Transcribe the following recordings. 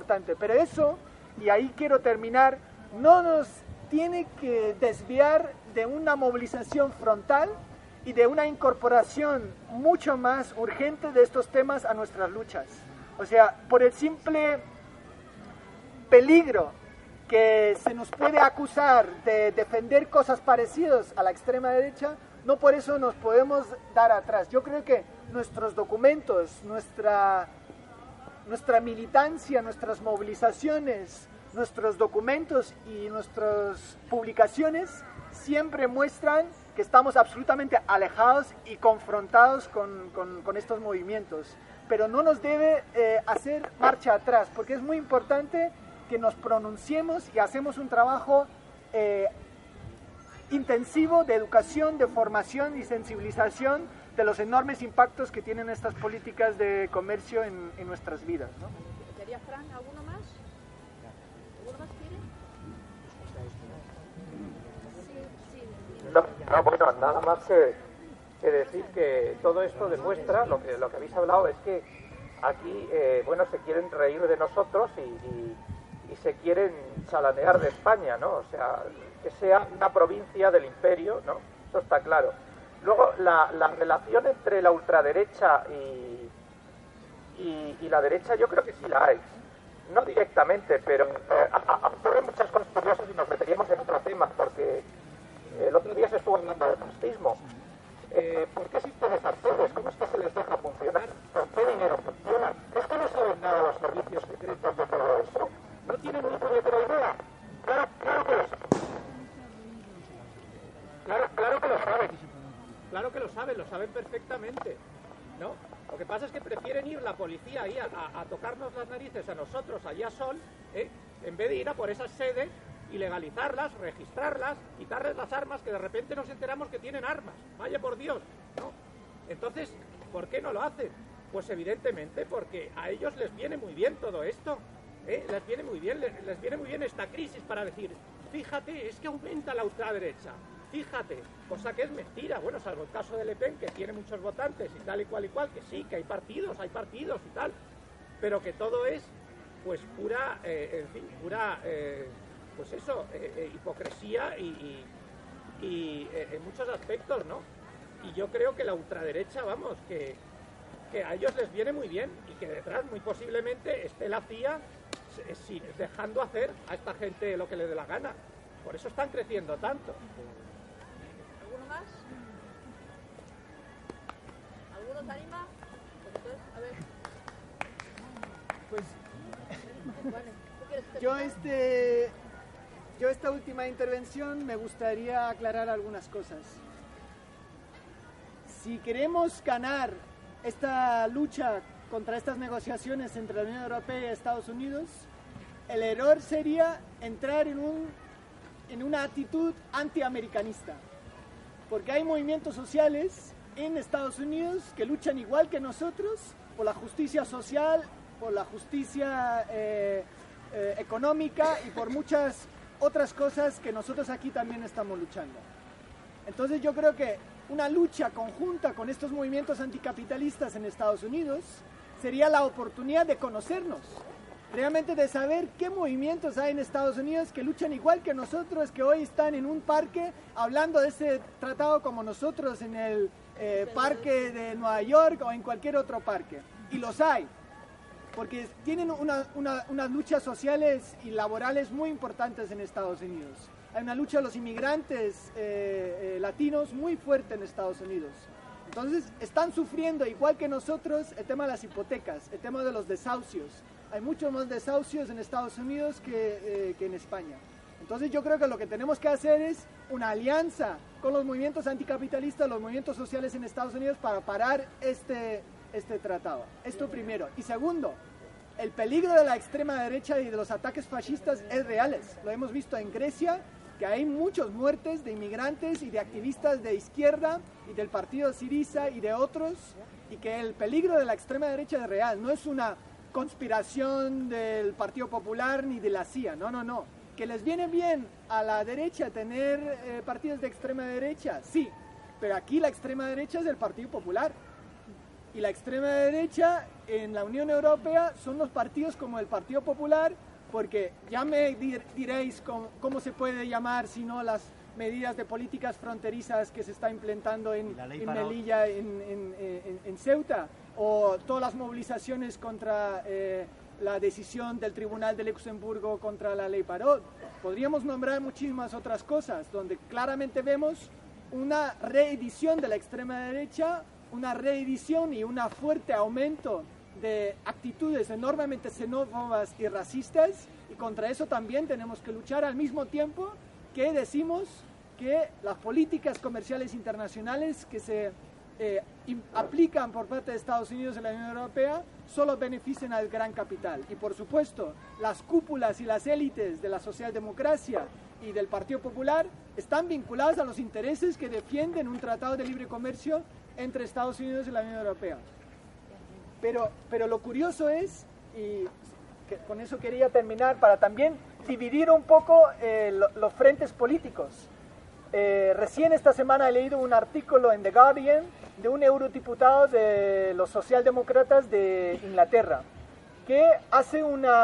importante. Pero eso, y ahí quiero terminar, no nos tiene que desviar de una movilización frontal y de una incorporación mucho más urgente de estos temas a nuestras luchas. O sea, por el simple peligro que se nos puede acusar de defender cosas parecidas a la extrema derecha, no por eso nos podemos dar atrás. Yo creo que nuestros documentos, nuestra militancia, nuestras movilizaciones, nuestros documentos y nuestras publicaciones siempre muestran que estamos absolutamente alejados y confrontados con estos movimientos. Pero no nos debe hacer marcha atrás, porque es muy importante que nos pronunciemos y hacemos un trabajo intensivo de educación, de formación y sensibilización de los enormes impactos que tienen estas políticas de comercio en nuestras vidas, ¿no? ¿Quería Fran alguno más? ¿Alguno más quiere? No, bueno, nada más que decir que todo esto demuestra, lo que habéis hablado es que aquí, bueno, se quieren reír de nosotros y se quieren chalanear de España, ¿no? O sea, que sea una provincia del imperio, ¿no? Eso está claro. Luego, la relación entre la ultraderecha y la derecha yo creo que sí la hay. No directamente, pero ocurren muchas cosas curiosas y nos meteríamos en otro tema, porque el otro día se estuvo hablando de fascismo. ¿Por qué existen esas sedes? ¿Cómo es que se les deja funcionar? ¿Con qué dinero funcionan? ¿Es que no saben nada los servicios secretos de todo eso? ¿No tienen ni puñetera idea? Claro que lo saben. Claro que lo saben. Claro que lo saben perfectamente, ¿no? Lo que pasa es que prefieren ir la policía ahí a tocarnos las narices a nosotros allá a sol, en vez de ir a por esas sedes y legalizarlas, registrarlas, quitarles las armas, que de repente nos enteramos que tienen armas. Vaya por Dios, ¿no? Entonces, ¿por qué no lo hacen? Pues evidentemente porque a ellos les viene muy bien todo esto, les viene muy bien esta crisis para decir, fíjate, es que aumenta la ultraderecha, fíjate, cosa que es mentira, bueno, salvo el caso de Le Pen, que tiene muchos votantes y tal y cual, que sí, que hay partidos y tal, pero que todo es, pues, pura, pues eso, hipocresía y en muchos aspectos, ¿no? Y yo creo que la ultraderecha, vamos, que a ellos les viene muy bien y que detrás muy posiblemente esté la CIA dejando hacer a esta gente lo que le dé la gana. Por eso están creciendo tanto. ¿Alguno más? ¿Alguno te anima? Pues entonces, a ver. Pues Vale. ¿Tú quieres terminar? yo esta última intervención me gustaría aclarar algunas cosas. Si queremos ganar esta lucha contra estas negociaciones entre la Unión Europea y Estados Unidos, el error sería entrar en una actitud antiamericanista, porque hay movimientos sociales en Estados Unidos que luchan igual que nosotros por la justicia social, por la justicia económica y por muchas otras cosas que nosotros aquí también estamos luchando. Entonces yo creo que una lucha conjunta con estos movimientos anticapitalistas en Estados Unidos sería la oportunidad de conocernos, realmente de saber qué movimientos hay en Estados Unidos que luchan igual que nosotros, que hoy están en un parque hablando de ese tratado como nosotros en el parque de Nueva York o en cualquier otro parque. Y los hay, porque tienen unas luchas sociales y laborales muy importantes en Estados Unidos. Hay una lucha de los inmigrantes latinos muy fuerte en Estados Unidos. Entonces están sufriendo igual que nosotros el tema de las hipotecas, el tema de los desahucios. Hay muchos más desahucios en Estados Unidos que en España. Entonces yo creo que lo que tenemos que hacer es una alianza con los movimientos anticapitalistas, los movimientos sociales en Estados Unidos para parar este tratado. Esto primero. Y segundo, el peligro de la extrema derecha y de los ataques fascistas es real. Lo hemos visto en Grecia, que hay muchas muertes de inmigrantes y de activistas de izquierda y del partido Syriza y de otros, y que el peligro de la extrema derecha es real. No es una conspiración del Partido Popular ni de la CIA, no. Que les viene bien a la derecha tener partidos de extrema derecha, sí, pero aquí la extrema derecha es del Partido Popular. Y la extrema derecha en la Unión Europea son los partidos como el Partido Popular, porque ya me diréis cómo se puede llamar si no las medidas de políticas fronterizas que se está implementando en Melilla, en Ceuta, o todas las movilizaciones contra la decisión del Tribunal de Luxemburgo contra la ley Parot. Podríamos nombrar muchísimas otras cosas, donde claramente vemos una reedición de la extrema derecha, una reedición y un fuerte aumento de actitudes enormemente xenófobas y racistas, y contra eso también tenemos que luchar al mismo tiempo que decimos que las políticas comerciales internacionales que se aplican por parte de Estados Unidos y la Unión Europea solo benefician al gran capital. Y por supuesto, las cúpulas y las élites de la socialdemocracia y del Partido Popular están vinculadas a los intereses que defienden un tratado de libre comercio entre Estados Unidos y la Unión Europea. Pero lo curioso es, y que con eso quería terminar, para también dividir un poco los frentes políticos. Recién esta semana he leído un artículo en The Guardian de un eurodiputado de los socialdemócratas de Inglaterra que hace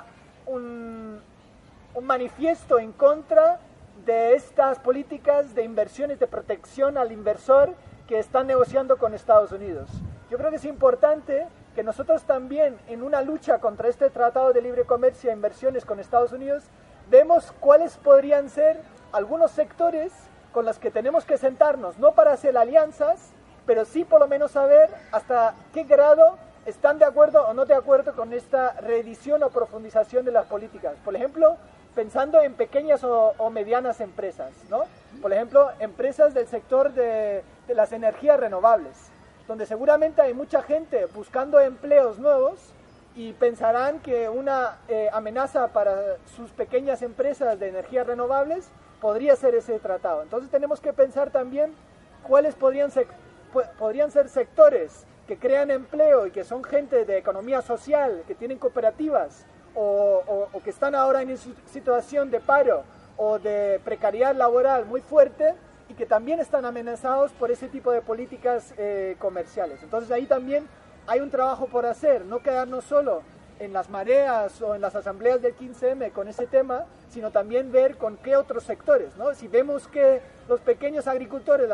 un manifiesto en contra de estas políticas de inversiones de protección al inversor que están negociando con Estados Unidos. Yo creo que es importante que nosotros también, en una lucha contra este tratado de libre comercio e inversiones con Estados Unidos, vemos cuáles podrían ser algunos sectores con los que tenemos que sentarnos, no para hacer alianzas, pero sí por lo menos saber hasta qué grado están de acuerdo o no de acuerdo con esta reedición o profundización de las políticas. Por ejemplo, pensando en pequeñas o medianas empresas, ¿no? Por ejemplo, empresas del sector de las energías renovables, donde seguramente hay mucha gente buscando empleos nuevos y pensarán que una amenaza para sus pequeñas empresas de energías renovables podría ser ese tratado. Entonces tenemos que pensar también cuáles podrían ser sectores que crean empleo y que son gente de economía social, que tienen cooperativas o que están ahora en situación de paro o de precariedad laboral muy fuerte y que también están amenazados por ese tipo de políticas comerciales. Entonces ahí también hay un trabajo por hacer, no quedarnos solo en las mareas o en las asambleas del 15M con ese tema, sino también ver con qué otros sectores, ¿no? Si vemos que los pequeños agricultores,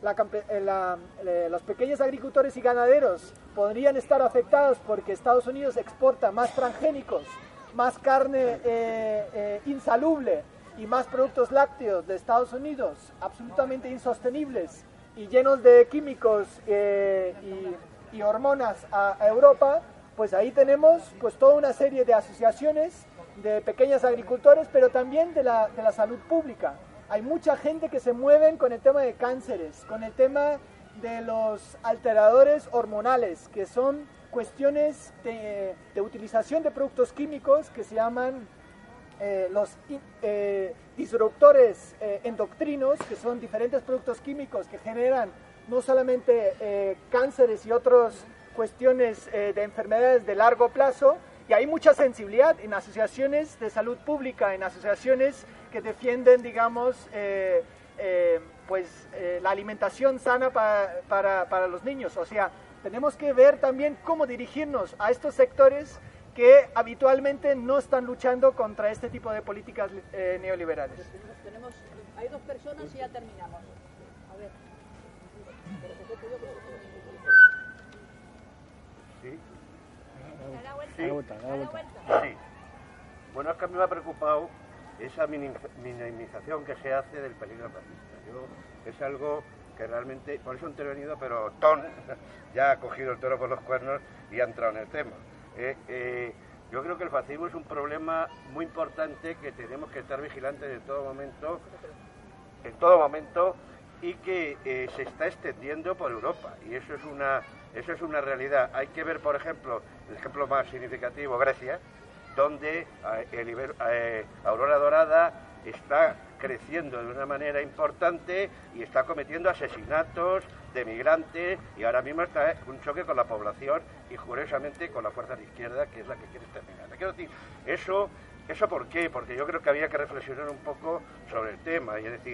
los pequeños agricultores y ganaderos podrían estar afectados porque Estados Unidos exporta más transgénicos, más carne insalubre y más productos lácteos de Estados Unidos, absolutamente insostenibles y llenos de químicos y hormonas a Europa, pues ahí tenemos pues toda una serie de asociaciones de pequeños agricultores, pero también de la salud pública. Hay mucha gente que se mueven con el tema de cánceres, con el tema de los alteradores hormonales, que son cuestiones de utilización de productos químicos que se llaman los disruptores endocrinos, que son diferentes productos químicos que generan no solamente cánceres y otras cuestiones de enfermedades de largo plazo, y hay mucha sensibilidad en asociaciones de salud pública, en asociaciones que defienden, digamos, la alimentación sana para los niños. O sea, tenemos que ver también cómo dirigirnos a estos sectores que habitualmente no están luchando contra este tipo de políticas neoliberales. Hay dos personas y ya terminamos. A ver. Sí. Sí. Bueno, es que a mí me ha preocupado esa minimización que se hace del peligro racista. Es algo que realmente, por eso he intervenido, pero Tom ya ha cogido el toro por los cuernos y ha entrado en el tema. Yo creo que el fascismo es un problema muy importante que tenemos que estar vigilantes en todo momento, y que se está extendiendo por Europa, y eso es una realidad. Hay que ver, por ejemplo, el ejemplo más significativo, Grecia, donde Aurora Dorada está creciendo de una manera importante y está cometiendo asesinatos de migrantes, y ahora mismo está un choque con la población y curiosamente con la fuerza de izquierda, que es la que quiere exterminar. Quiero decir, ¿eso por qué? Porque yo creo que había que reflexionar un poco sobre el tema, y es decir,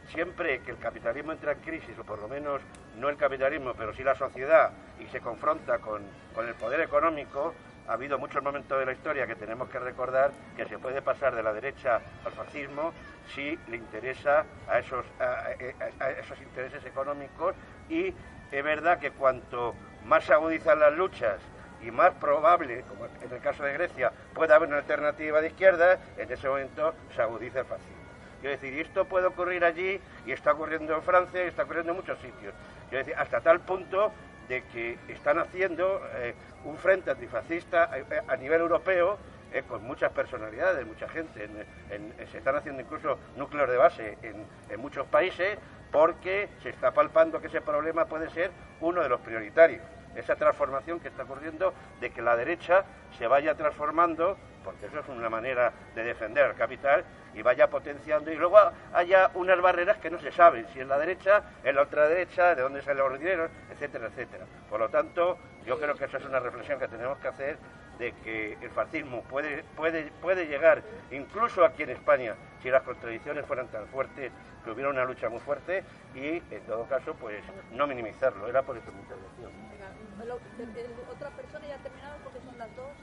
siempre que el capitalismo entra en crisis, o por lo menos no el capitalismo, pero sí la sociedad, y se confronta con el poder económico, ha habido muchos momentos de la historia que tenemos que recordar que se puede pasar de la derecha al fascismo si le interesa a esos intereses económicos, y es verdad que cuanto más se agudizan las luchas y más probable, como en el caso de Grecia, pueda haber una alternativa de izquierda, en ese momento se agudiza el fascismo. Quiero decir, y esto puede ocurrir allí, y está ocurriendo en Francia, y está ocurriendo en muchos sitios. Quiero decir, hasta tal punto de que están haciendo un frente antifascista a nivel europeo, con muchas personalidades, mucha gente. Se están haciendo incluso núcleos de base en muchos países, porque se está palpando que ese problema puede ser uno de los prioritarios. Esa transformación que está ocurriendo, de que la derecha se vaya transformando, porque eso es una manera de defender al capital, y vaya potenciando, y luego haya unas barreras que no se saben, si es la derecha, es la otra derecha, de dónde salen los dineros, etcétera, etcétera. Por lo tanto, yo creo que esa es una reflexión que tenemos que hacer, de que el fascismo puede llegar, incluso aquí en España, si las contradicciones fueran tan fuertes, que hubiera una lucha muy fuerte, y en todo caso, pues no minimizarlo. Era por eso mi intervención. Otra persona ya ha terminado porque son las 2.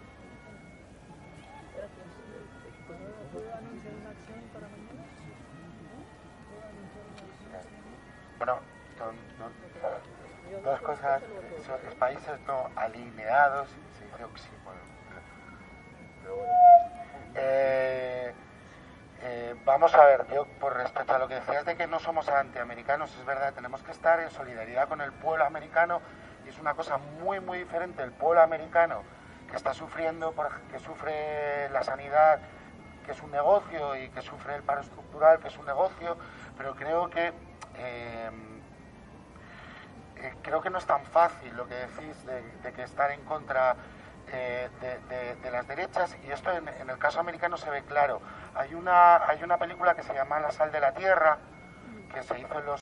¿Puedo anunciar una acción para mañana? Bueno, dos cosas. Son los países no alineados, se dice oxímoron. Vamos a ver, yo por respecto a lo que decías de que no somos antiamericanos, es verdad, tenemos que estar en solidaridad con el pueblo americano, y es una cosa muy muy diferente el pueblo americano que está sufriendo, que sufre la sanidad, que es un negocio, y que sufre el paro estructural, que es un negocio, pero creo que no es tan fácil lo que decís de que estar en contra de las derechas, y esto en el caso americano se ve claro. Hay una película que se llama La sal de la tierra, que se hizo en los